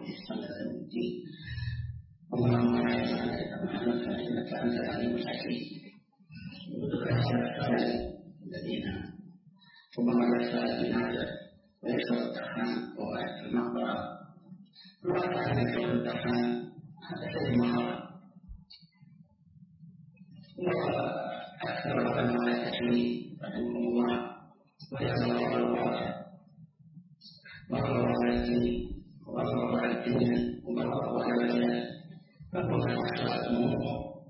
بإحسان الدين. اللهم لا علم لنا إلا ما علمتنا إنك أنت العليم الحكيم. الذين ربما يسأل بهذا ويشرب الدخان ووعد المقبرة وعلى أن يشرب الدخان هذا شيء محرم، وأكثر علماء التشريع رحمهم الله ويسأل الله وغضب على الدين وغضب على الدين وغضب على البلد فهو أكثر الأمور.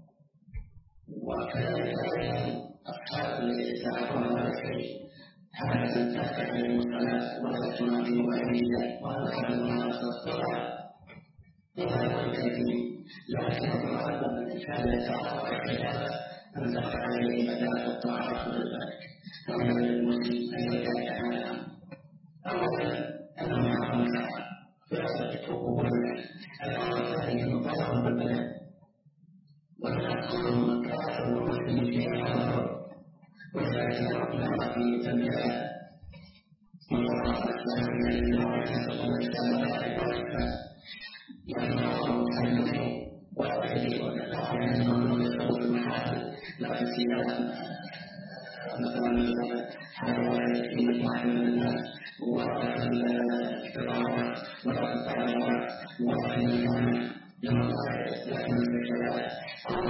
وكذلك أيضا أصحاب يتعرضون على الشيء هذا من تستحيل الصلاة ولا تنادي أهلها ولا تحملها الصلاة ولا تنادي، لكن الغالب أن الإنسان يتعرض إلى أن تقع عليه بداية الطاعات ولذلك فمن المسلم أن يدعي هذا أولا أنه يعلم فيصدقه الأمر الثاني مطالب بالبلد ولا تكون مكافأة المسلم في الأمر وذلك ربنا في تنبيه الله أكبر لأنه حلمه وأبعده ونفعه أنه يسوق المحال لا تسير مثلا حيوان في مجموعة من الناس والاختراعات والتطورات والعلم لما صار الإسلام بالكلام كل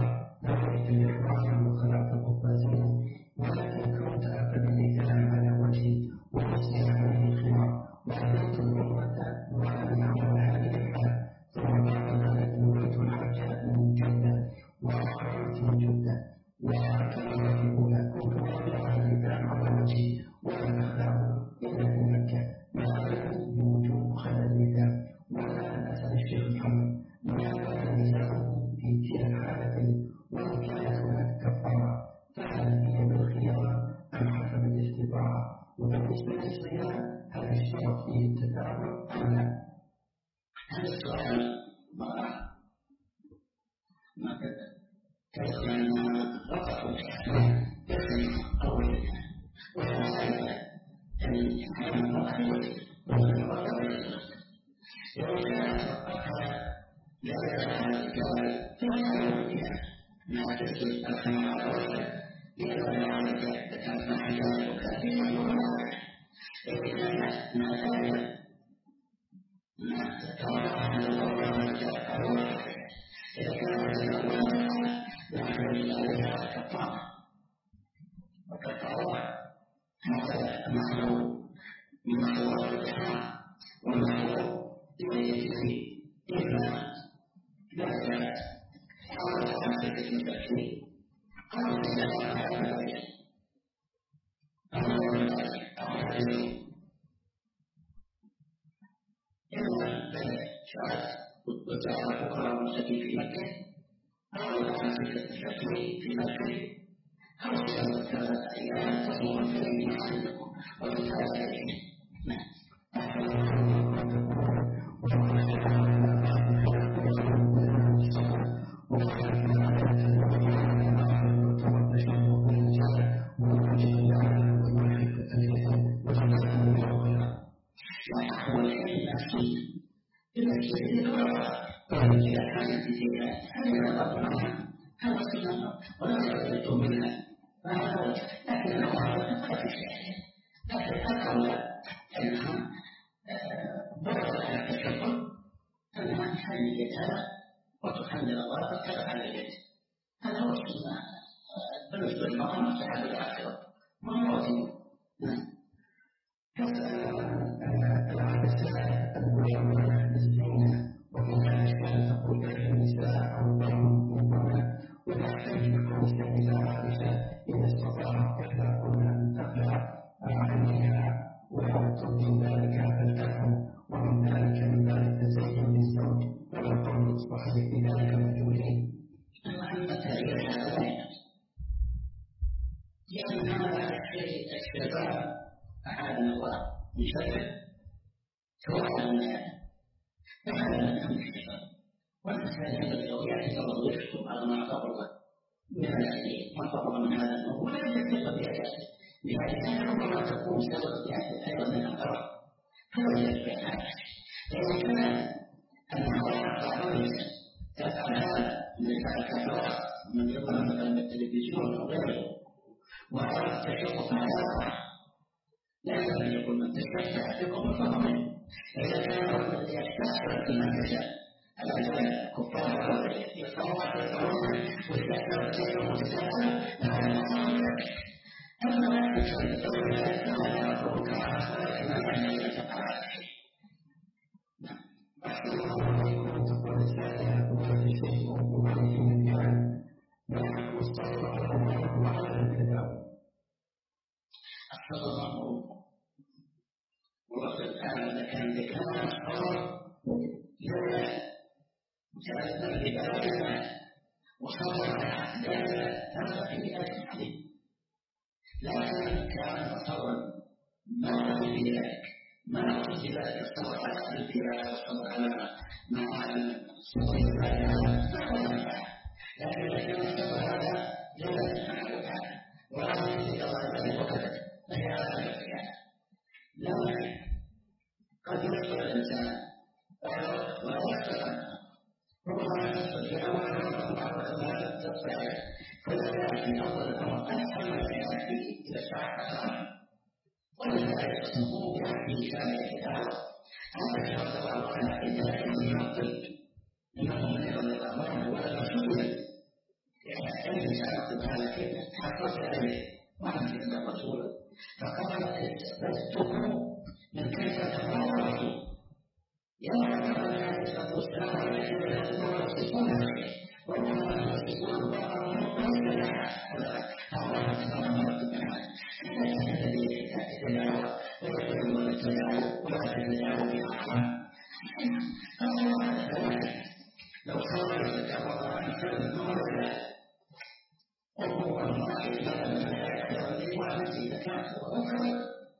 ولكن كنت أبدا لكلام على وبالنسبة للصيام هل يشترط فيه التتابع أم لا؟ هذا السؤال ما كيف أنها وقفوا يسمى أول وهذا أن يكون مقصود ومن لو كان فقط لا يزال الجوال ما تجد الخمار لأن ذلك تسمع ذلك في المبارك إذا ما زال ما تتوقع عن الله وتتوقع إذا كان الله نحن لذلك الطاعة وكالطاعة هذا معروف من صور الإسلام ومعروف بوجهه إلا لا زالت حول خمسة المتكلمين قالوا لا أعلم إلا شعرت وجاء فقراء المساكين في مكة أو خمسة المتكلمين في مكة أو ثلاثة أيام تصوم فيهما عندكم وتتابع وتحمل الله وتتبع على البيت هذا هو السنة بالنسبة للمقام الصحابة الآخرة ما هو واجب العام السابع المجمع الزينة وكذلك تقول النساء وتحتاج النساء إلى عائشة إذا استطاعت إحداهن أن تقلع عنها وتقضي ذلك فلتفعل ومن ذلك من ذلك تزين للزوج ولو الصحيح في ذلك مجهولين. لأن هذا الشباب أعاذنا الله من شره سواء فهذا من أمر الشباب والمسألة ينبغي لو يعتبر ويحكم على ما فرض من الأسئلة ما فرض من هذا الأمر ولا يتفق بأساسه لذلك ربما تكون سبب لأسئلة أيضا من الأمر فلا يتفق هذا لأن كان أنه يعطى تفعل هذا من الكفرات من يقرأ مثلا بالتلفزيون أو غيره وهذا التشخص على لا يجب أن يكون من تشخص يكون فضلا إذا كان الرجل يستحسن في منهجه الكفار يصور ويستحسن الكفر متساهل أما لا يجب أن لا يكون كما يتقال تقول السائلة وفي شيء وفي مكان لا مستقر على التداول أحفظ الله وقد الآن كان ذكرنا الصلاة لولا جعلنا لبالنا وصار على أحداث تنبغي أجمعين لكن كان تصور ما في ذلك ما في ذلك الصبر على الابتلاء والصبر على مع الصبر لكن لكن الصبر هذا لا يتحمل تعالى ولا يتجاوز وقت فهي على نفسها لكن قد يصبر الانسان ولا يصبر ربما يصبر ولا تصبر فلا في افضل الامر ان يحمل في اذا شاء ولذلك تصبح في كامل الكتاب هذا الشرط والقناعة إذا كان يعطيك إنه من يظل الأمر ولا مسؤولا يعني أي إنسان على كلمة حفظ عليه وعن كلمة رسولا فقال استفدته من كيف تفاوض يا رب عليه الصلاة والسلام على كلمة يصفون عليه وربما يصفون الله ويصفون لو صار يتجاوز عن كل المرضى وهو الله لا يتجاوز وعن ذكاء وغفر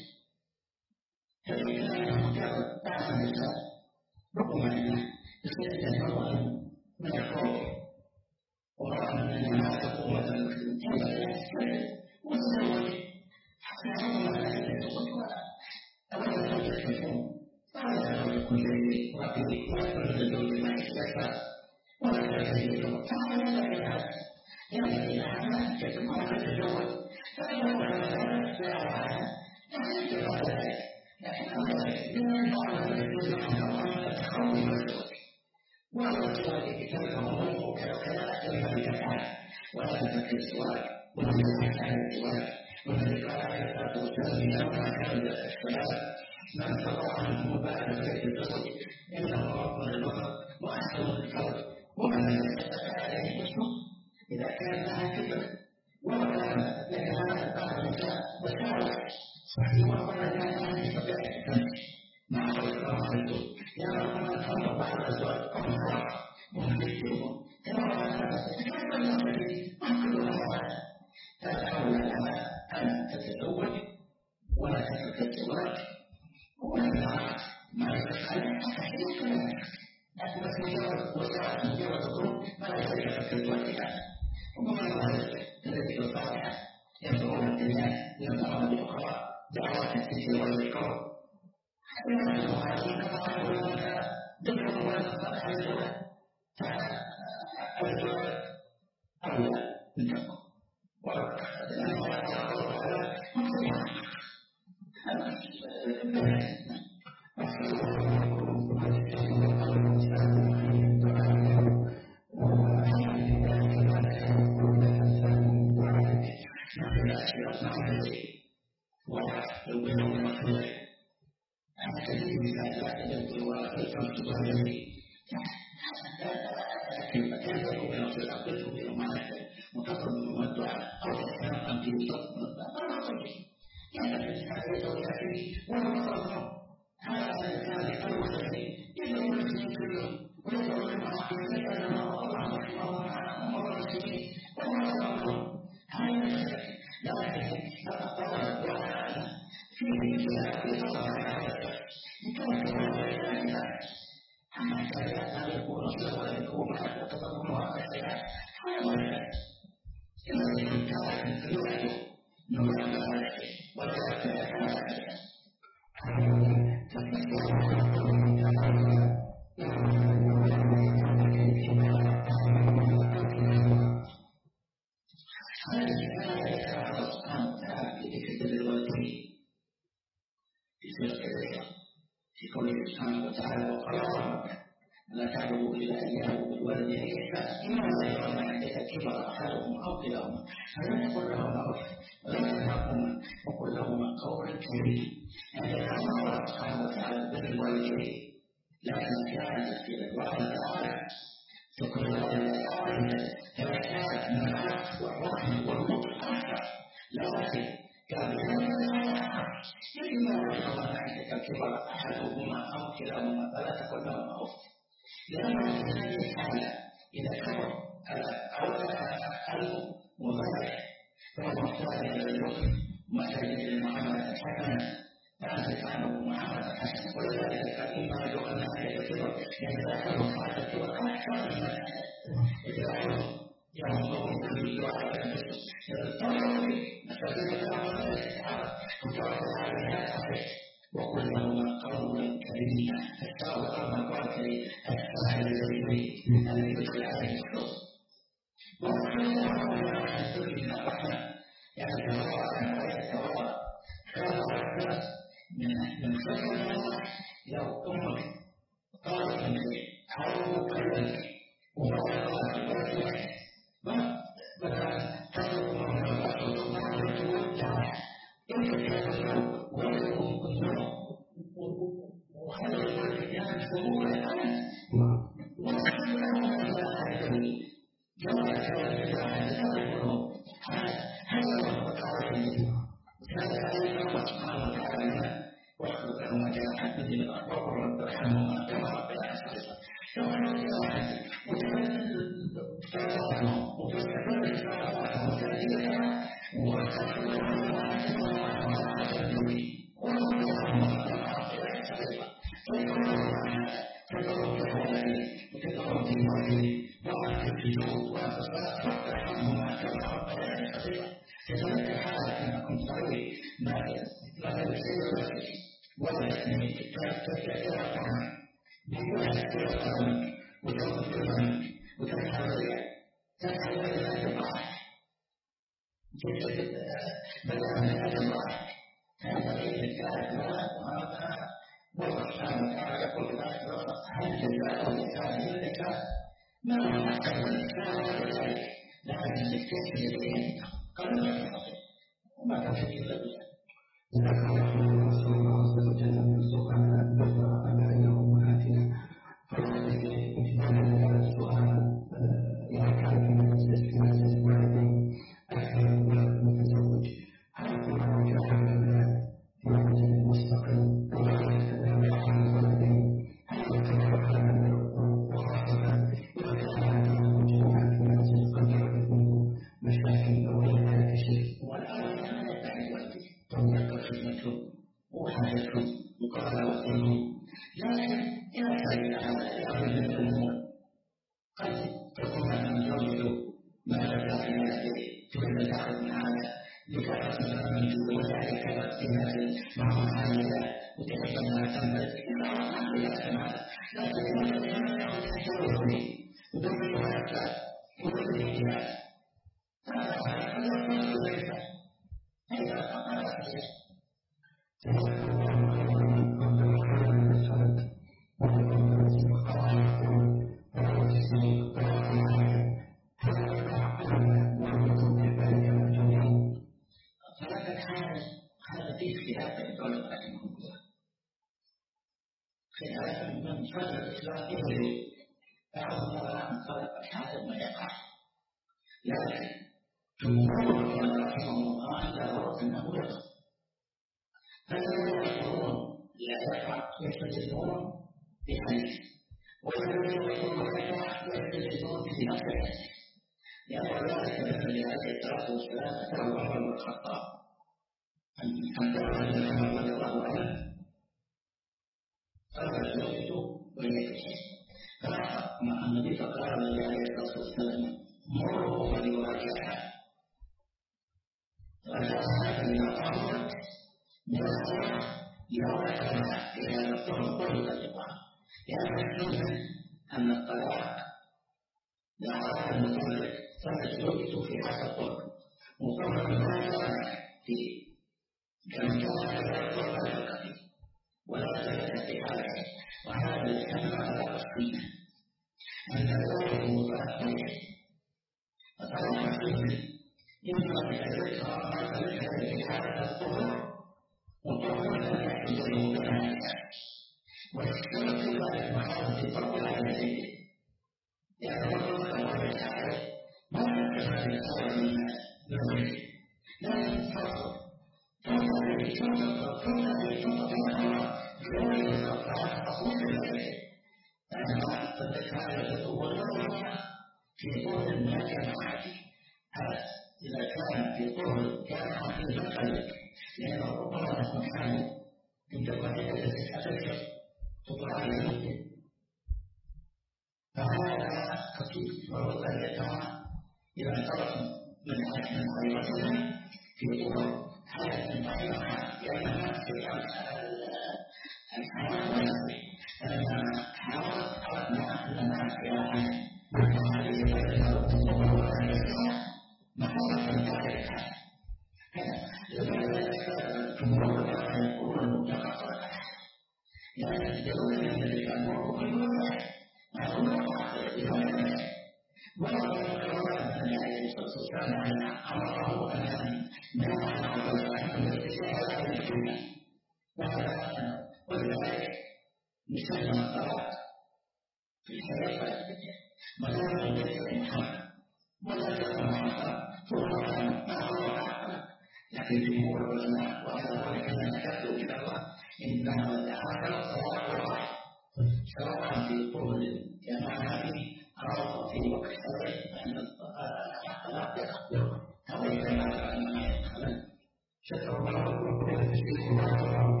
شكر الله لكم في